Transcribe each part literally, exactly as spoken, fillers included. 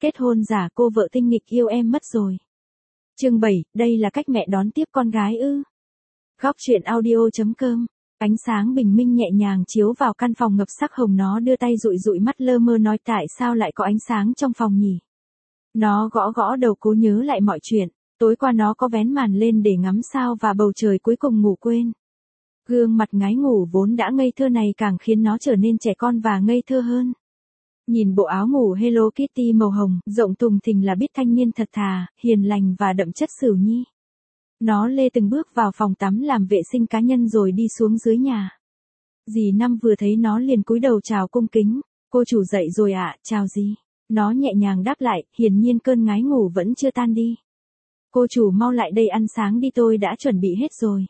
Kết hôn giả cô vợ tinh nghịch yêu em mất rồi. Chương bảy, đây là cách mẹ đón tiếp con gái ư? Góc truyện audio chấm com. Ánh sáng bình minh nhẹ nhàng chiếu vào căn phòng ngập sắc hồng, nó đưa tay dụi dụi mắt lơ mơ nói tại sao lại có ánh sáng trong phòng nhỉ? Nó gõ gõ đầu cố nhớ lại mọi chuyện, tối qua nó có vén màn lên để ngắm sao và bầu trời cuối cùng ngủ quên. Gương mặt ngái ngủ vốn đã ngây thơ này càng khiến nó trở nên trẻ con và ngây thơ hơn. Nhìn bộ áo ngủ Hello Kitty màu hồng, rộng thùng thình là biết thanh niên thật thà, hiền lành và đậm chất Sửu Nhi. Nó lê từng bước vào phòng tắm làm vệ sinh cá nhân rồi đi xuống dưới nhà. Dì Năm vừa thấy nó liền cúi đầu chào cung kính, cô chủ dậy rồi ạ, à, chào dì. Nó nhẹ nhàng đáp lại, hiển nhiên cơn ngái ngủ vẫn chưa tan đi. Cô chủ mau lại đây ăn sáng đi, tôi đã chuẩn bị hết rồi.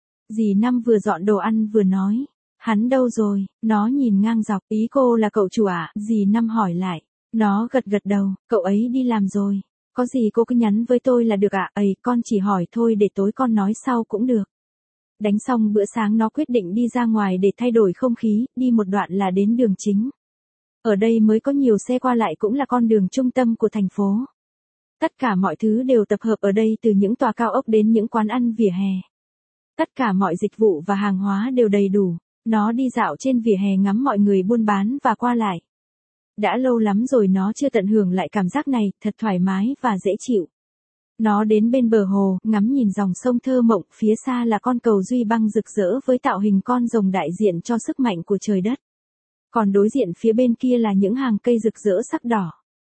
Dì Năm vừa dọn đồ ăn vừa nói. Hắn đâu rồi? Nó nhìn ngang dọc, ý cô là cậu chủ à? Dì Năm hỏi lại. Nó gật gật đầu, cậu ấy đi làm rồi. Có gì cô cứ nhắn với tôi là được ạ. À? Ấy, con chỉ hỏi thôi để tối con nói sau cũng được. Đánh xong bữa sáng nó quyết định đi ra ngoài để thay đổi không khí, đi một đoạn là đến đường chính. Ở đây mới có nhiều xe qua lại, cũng là con đường trung tâm của thành phố. Tất cả mọi thứ đều tập hợp ở đây, từ những tòa cao ốc đến những quán ăn vỉa hè. Tất cả mọi dịch vụ và hàng hóa đều đầy đủ. Nó đi dạo trên vỉa hè ngắm mọi người buôn bán và qua lại. Đã lâu lắm rồi nó chưa tận hưởng lại cảm giác này, thật thoải mái và dễ chịu. Nó đến bên bờ hồ, ngắm nhìn dòng sông thơ mộng, phía xa là con cầu duy băng rực rỡ với tạo hình con rồng đại diện cho sức mạnh của trời đất. Còn đối diện phía bên kia là những hàng cây rực rỡ sắc đỏ.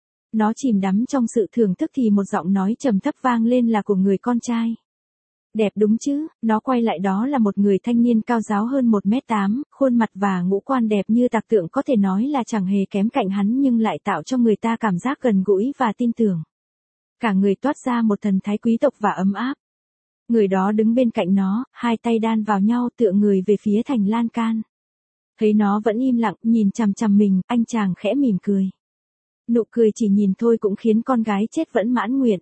Nó chìm đắm trong sự thưởng thức thì một giọng nói trầm thấp vang lên là của người con trai. Đẹp đúng chứ? Nó quay lại, đó là một người thanh niên cao ráo hơn một mét tám, khuôn mặt và ngũ quan đẹp như tạc tượng, có thể nói là chẳng hề kém cạnh hắn nhưng lại tạo cho người ta cảm giác gần gũi và tin tưởng. Cả người toát ra một thần thái quý tộc và ấm áp. Người đó đứng bên cạnh nó, hai tay đan vào nhau tựa người về phía thành lan can. Thấy nó vẫn im lặng, nhìn chằm chằm mình, anh chàng khẽ mỉm cười. Nụ cười chỉ nhìn thôi cũng khiến con gái chết vẫn mãn nguyện.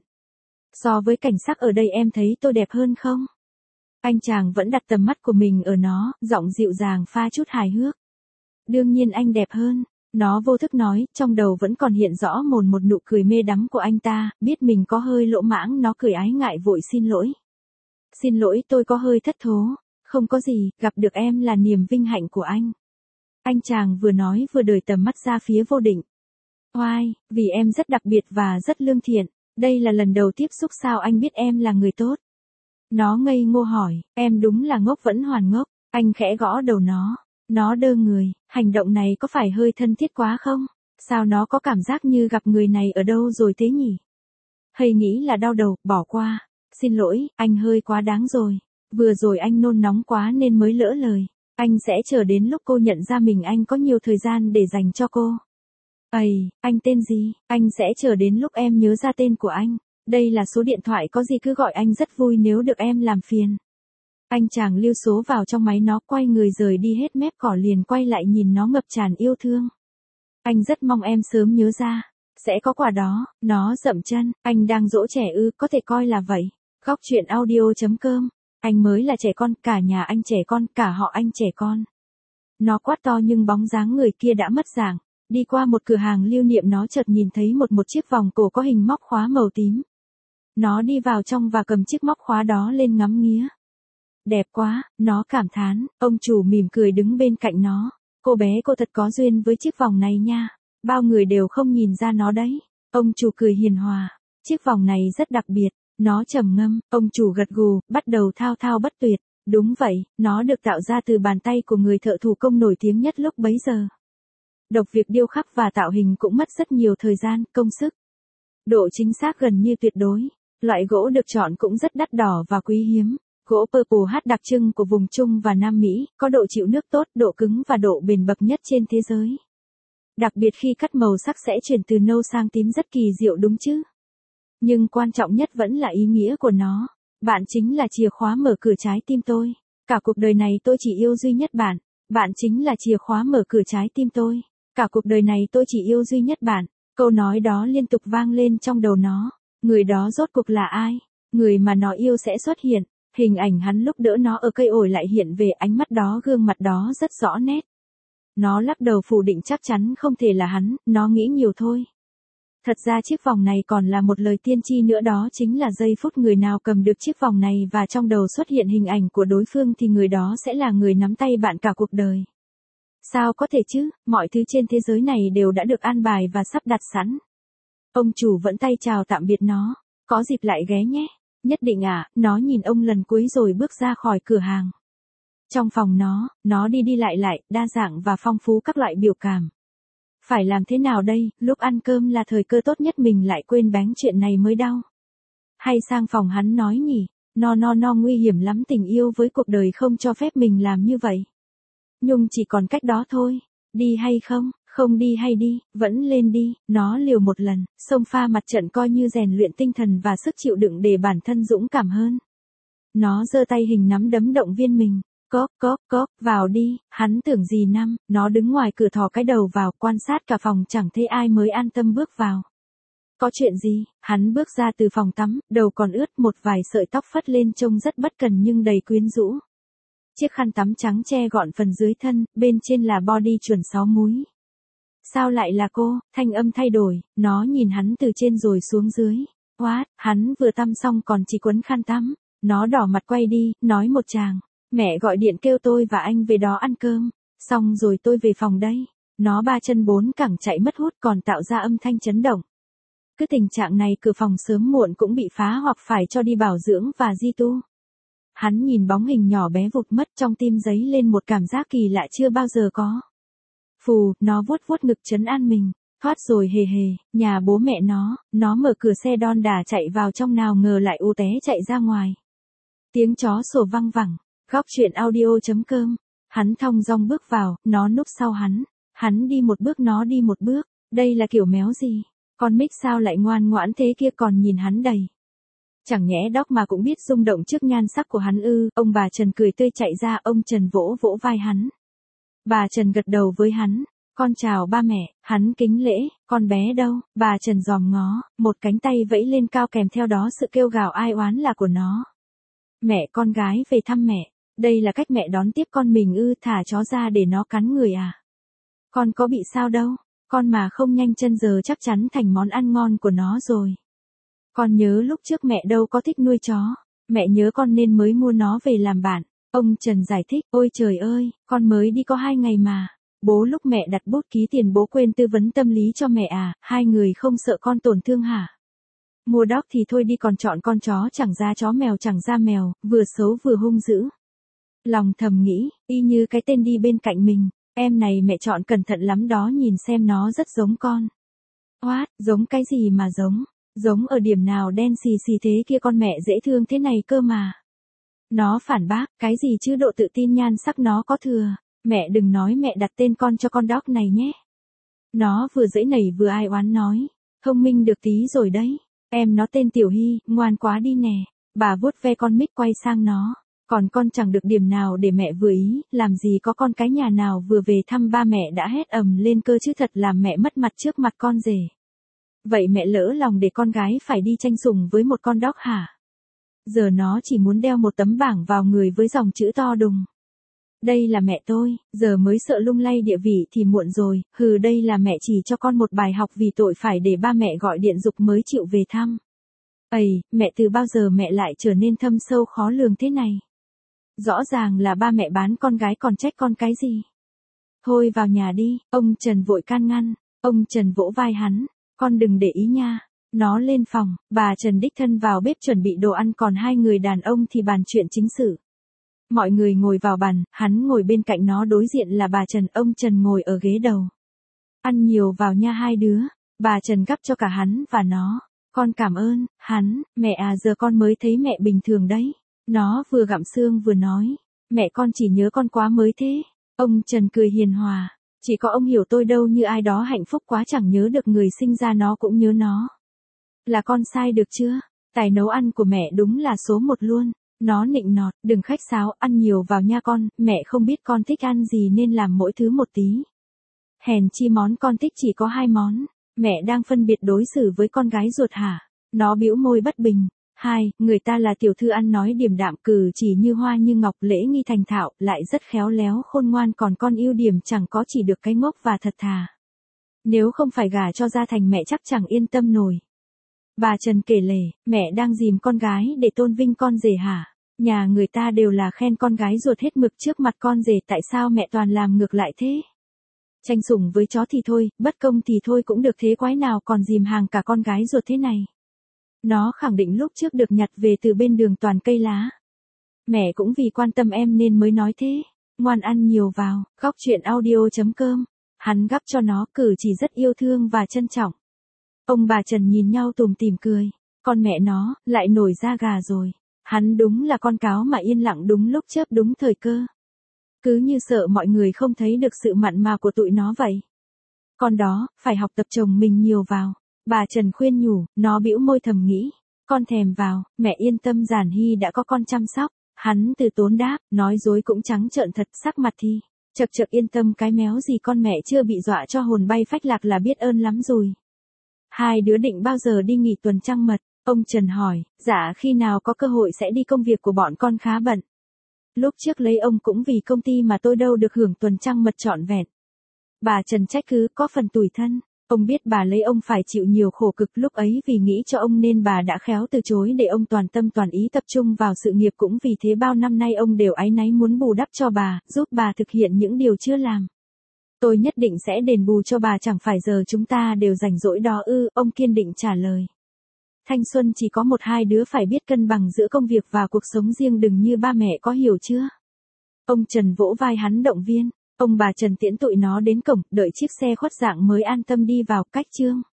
So với cảnh sắc ở đây em thấy tôi đẹp hơn không? Anh chàng vẫn đặt tầm mắt của mình ở nó, giọng dịu dàng pha chút hài hước. Đương nhiên anh đẹp hơn. Nó vô thức nói, trong đầu vẫn còn hiện rõ mồn một nụ cười mê đắm của anh ta, biết mình có hơi lỗ mãng, nó cười ái ngại vội xin lỗi. Xin lỗi, tôi có hơi thất thố. Không có gì, gặp được em là niềm vinh hạnh của anh. Anh chàng vừa nói vừa đời tầm mắt ra phía Vô Định. Oai, vì em rất đặc biệt và rất lương thiện. Đây là lần đầu tiếp xúc, sao anh biết em là người tốt? Nó ngây ngô hỏi, em đúng là ngốc vẫn hoàn ngốc. Anh khẽ gõ đầu nó. Nó đơ người, hành động này có phải hơi thân thiết quá không? Sao nó có cảm giác như gặp người này ở đâu rồi thế nhỉ? Hay nghĩ là đau đầu, bỏ qua. Xin lỗi, anh hơi quá đáng rồi. Vừa rồi anh nôn nóng quá nên mới lỡ lời. Anh sẽ chờ đến lúc cô nhận ra mình, anh có nhiều thời gian để dành cho cô. Ây, anh tên gì? Anh sẽ chờ đến lúc em nhớ ra tên của anh. Đây là số điện thoại, có gì cứ gọi anh, rất vui nếu được em làm phiền. Anh chàng lưu số vào trong máy, nó quay người rời đi, hết mép cỏ liền quay lại nhìn nó ngập tràn yêu thương. Anh rất mong em sớm nhớ ra. Sẽ có quà đó. Nó dậm chân, anh đang dỗ trẻ ư? Có thể coi là vậy. Góc truyện audio chấm com. Anh mới là trẻ con, cả nhà anh trẻ con, cả họ anh trẻ con. Nó quát to nhưng bóng dáng người kia đã mất dạng. Đi qua một cửa hàng lưu niệm, nó chợt nhìn thấy một một chiếc vòng cổ có hình móc khóa màu tím. Nó đi vào trong và cầm chiếc móc khóa đó lên ngắm nghía. Đẹp quá, nó cảm thán. Ông chủ mỉm cười đứng bên cạnh nó. Cô bé, cô thật có duyên với chiếc vòng này nha. Bao người đều không nhìn ra nó đấy. Ông chủ cười hiền hòa. Chiếc vòng này rất đặc biệt. Nó trầm ngâm. Ông chủ gật gù, bắt đầu thao thao bất tuyệt. Đúng vậy, nó được tạo ra từ bàn tay của người thợ thủ công nổi tiếng nhất lúc bấy giờ. Độc việc điêu khắc và tạo hình cũng mất rất nhiều thời gian, công sức. Độ chính xác gần như tuyệt đối. Loại gỗ được chọn cũng rất đắt đỏ và quý hiếm. Gỗ Purple Hat đặc trưng của vùng Trung và Nam Mỹ, có độ chịu nước tốt, độ cứng và độ bền bậc nhất trên thế giới. Đặc biệt khi cắt màu sắc sẽ chuyển từ nâu sang tím, rất kỳ diệu đúng chứ? Nhưng quan trọng nhất vẫn là ý nghĩa của nó. Bạn chính là chìa khóa mở cửa trái tim tôi. Cả cuộc đời này tôi chỉ yêu duy nhất bạn. Bạn chính là chìa khóa mở cửa trái tim tôi. Cả cuộc đời này tôi chỉ yêu duy nhất bạn. Câu nói đó liên tục vang lên trong đầu nó. Người đó rốt cuộc là ai? Người mà nó yêu sẽ xuất hiện. Hình ảnh hắn lúc đỡ nó ở cây ổi lại hiện về, ánh mắt đó, gương mặt đó rất rõ nét. Nó lắc đầu phủ định, chắc chắn không thể là hắn, nó nghĩ nhiều thôi. Thật ra chiếc vòng này còn là một lời tiên tri nữa, đó chính là giây phút người nào cầm được chiếc vòng này và trong đầu xuất hiện hình ảnh của đối phương thì người đó sẽ là người nắm tay bạn cả cuộc đời. Sao có thể chứ, mọi thứ trên thế giới này đều đã được an bài và sắp đặt sẵn. Ông chủ vẫn tay chào tạm biệt nó, có dịp lại ghé nhé. Nhất định ạ, à, nó nhìn ông lần cuối rồi bước ra khỏi cửa hàng. Trong phòng nó, nó đi đi lại lại, đa dạng và phong phú các loại biểu cảm. Phải làm thế nào đây, lúc ăn cơm là thời cơ tốt nhất mình lại quên bén chuyện này mới đau. Hay sang phòng hắn nói nhỉ, no no no nguy hiểm lắm, tình yêu với cuộc đời không cho phép mình làm như vậy. Nhung chỉ còn cách đó thôi, đi hay không, không đi hay đi, vẫn lên đi, nó liều một lần, xông pha mặt trận coi như rèn luyện tinh thần và sức chịu đựng để bản thân dũng cảm hơn. Nó giơ tay hình nắm đấm động viên mình. Cóp cóp cóp, vào đi, hắn tưởng gì năm, nó đứng ngoài cửa thò cái đầu vào, quan sát cả phòng chẳng thấy ai mới an tâm bước vào. Có chuyện gì, hắn bước ra từ phòng tắm, đầu còn ướt, một vài sợi tóc phất lên trông rất bất cần nhưng đầy quyến rũ. Chiếc khăn tắm trắng che gọn phần dưới thân, bên trên là body chuẩn sáu múi. Sao lại là cô, thanh âm thay đổi, nó nhìn hắn từ trên rồi xuống dưới. What, hắn vừa tắm xong còn chỉ quấn khăn tắm, nó đỏ mặt quay đi, nói một tràng. Mẹ gọi điện kêu tôi và anh về đó ăn cơm, xong rồi tôi về phòng đây. Nó ba chân bốn cẳng chạy mất hút còn tạo ra âm thanh chấn động. Cứ tình trạng này cửa phòng sớm muộn cũng bị phá hoặc phải cho đi bảo dưỡng và di tu. Hắn nhìn bóng hình nhỏ bé vụt mất, trong tim dấy lên một cảm giác kỳ lạ chưa bao giờ có. Phù, nó vuốt vuốt ngực trấn an mình, thoát rồi hề hề, nhà bố mẹ nó, nó mở cửa xe đon đả chạy vào trong, nào ngờ lại ù té chạy ra ngoài. Tiếng chó sủa văng vẳng. Góc truyện audio chấm com, hắn thong dong bước vào, nó núp sau hắn, hắn đi một bước nó đi một bước, đây là kiểu méo gì, con Mick sao lại ngoan ngoãn thế kia còn nhìn hắn đầy. Chẳng nhẽ Doc mà cũng biết rung động trước nhan sắc của hắn ư, ông bà Trần cười tươi chạy ra, ông Trần vỗ vỗ vai hắn. Bà Trần gật đầu với hắn, con chào ba mẹ, hắn kính lễ, con bé đâu, bà Trần dòm ngó, một cánh tay vẫy lên cao kèm theo đó sự kêu gào ai oán là của nó. Mẹ con gái về thăm mẹ. Đây là cách mẹ đón tiếp con mình ư, thả chó ra để nó cắn người à? Con có bị sao đâu, con mà không nhanh chân giờ chắc chắn thành món ăn ngon của nó rồi. Con nhớ lúc trước mẹ đâu có thích nuôi chó, mẹ nhớ con nên mới mua nó về làm bạn. Ông Trần giải thích, ôi trời ơi, con mới đi có hai ngày mà. Bố lúc mẹ đặt bút ký tiền bố quên tư vấn tâm lý cho mẹ à, hai người không sợ con tổn thương hả? Mua dog thì thôi đi, còn chọn con chó chẳng ra chó, mèo chẳng ra mèo, vừa xấu vừa hung dữ. Lòng thầm nghĩ, y như cái tên đi bên cạnh mình, em này mẹ chọn cẩn thận lắm đó, nhìn xem nó rất giống con. What, giống cái gì mà giống, giống ở điểm nào, đen xì xì thế kia, con mẹ dễ thương thế này cơ mà. Nó phản bác, cái gì chứ, độ tự tin nhan sắc nó có thừa, mẹ đừng nói mẹ đặt tên con cho con dog này nhé. Nó vừa giãy nảy vừa ai oán nói, thông minh được tí rồi đấy, em nó tên Tiểu Hy, ngoan quá đi nè. Bà vuốt ve con Mick quay sang nó. Còn con chẳng được điểm nào để mẹ vừa ý, làm gì có con cái nhà nào vừa về thăm ba mẹ đã hét ầm lên cơ chứ, thật làm mẹ mất mặt trước mặt con rể. Vậy mẹ lỡ lòng để con gái phải đi tranh sủng với một con dog hả? Giờ nó chỉ muốn đeo một tấm bảng vào người với dòng chữ to đùng. Đây là mẹ tôi, giờ mới sợ lung lay địa vị thì muộn rồi, hừ, đây là mẹ chỉ cho con một bài học vì tội phải để ba mẹ gọi điện giục mới chịu về thăm. Ây, mẹ từ bao giờ mẹ lại trở nên thâm sâu khó lường thế này? Rõ ràng là ba mẹ bán con gái còn trách con cái gì? Thôi vào nhà đi, ông Trần vội can ngăn, ông Trần vỗ vai hắn, con đừng để ý nha. Nó lên phòng, bà Trần đích thân vào bếp chuẩn bị đồ ăn, còn hai người đàn ông thì bàn chuyện chính sự. Mọi người ngồi vào bàn, hắn ngồi bên cạnh nó, đối diện là bà Trần, ông Trần ngồi ở ghế đầu. Ăn nhiều vào nha hai đứa, bà Trần gắp cho cả hắn và nó. Con cảm ơn, hắn, mẹ à, giờ con mới thấy mẹ bình thường đấy. Nó vừa gặm xương vừa nói, mẹ con chỉ nhớ con quá mới thế. Ông Trần cười hiền hòa, chỉ có ông hiểu tôi đâu, như ai đó hạnh phúc quá chẳng nhớ được người sinh ra nó cũng nhớ nó. Là con sai được chưa? Tài nấu ăn của mẹ đúng là số một luôn. Nó nịnh nọt, đừng khách sáo, ăn nhiều vào nha con, mẹ không biết con thích ăn gì nên làm mỗi thứ một tí. Hèn chi món con thích chỉ có hai món, mẹ đang phân biệt đối xử với con gái ruột hả? Nó bĩu môi bất bình. Hai, người ta là tiểu thư ăn nói điềm đạm, cử chỉ như hoa như ngọc, lễ nghi thành thạo, lại rất khéo léo khôn ngoan, còn con ưu điểm chẳng có chỉ được cái ngốc và thật thà. Nếu không phải gả cho Gia Thành mẹ chắc chẳng yên tâm nổi. Bà Trần kể lể, mẹ đang dìm con gái để tôn vinh con rể hả? Nhà người ta đều là khen con gái ruột hết mực trước mặt con rể, tại sao mẹ toàn làm ngược lại thế? Tranh sủng với chó thì thôi, bất công thì thôi cũng được, thế quái nào còn dìm hàng cả con gái ruột thế này. Nó khẳng định lúc trước được nhặt về từ bên đường toàn cây lá. Mẹ cũng vì quan tâm em nên mới nói thế. Ngoan ăn nhiều vào, góc chuyện audio chấm com. Hắn gắp cho nó, cử chỉ rất yêu thương và trân trọng. Ông bà Trần nhìn nhau tủm tỉm cười. Con mẹ nó, lại nổi da gà rồi. Hắn đúng là con cáo mà yên lặng đúng lúc chớp đúng thời cơ. Cứ như sợ mọi người không thấy được sự mặn mà của tụi nó vậy. Con đó, phải học tập chồng mình nhiều vào. Bà Trần khuyên nhủ, nó bĩu môi thầm nghĩ. Con thèm vào, mẹ yên tâm, Giản Hy đã có con chăm sóc. Hắn từ tốn đáp, nói dối cũng trắng trợn thật, sắc mặt thì. Chật chật yên tâm cái méo gì, con mẹ chưa bị dọa cho hồn bay phách lạc là biết ơn lắm rồi. Hai đứa định bao giờ đi nghỉ tuần trăng mật? Ông Trần hỏi, dạ khi nào có cơ hội sẽ đi, công việc của bọn con khá bận. Lúc trước lấy ông cũng vì công ty mà tôi đâu được hưởng tuần trăng mật trọn vẹn. Bà Trần trách cứ, có phần tủi thân. Ông biết bà lấy ông phải chịu nhiều khổ cực, lúc ấy vì nghĩ cho ông nên bà đã khéo từ chối để ông toàn tâm toàn ý tập trung vào sự nghiệp, cũng vì thế bao năm nay ông đều áy náy muốn bù đắp cho bà, giúp bà thực hiện những điều chưa làm. Tôi nhất định sẽ đền bù cho bà, chẳng phải giờ chúng ta đều rảnh rỗi đó ư, ông kiên định trả lời. Thanh xuân chỉ có một hai đứa, phải biết cân bằng giữa công việc và cuộc sống riêng, đừng như ba mẹ, có hiểu chưa? Ông Trần vỗ vai hắn động viên. Ông bà Trần tiễn tụi nó đến cổng, đợi chiếc xe khuất dạng mới an tâm đi vào. Cách chương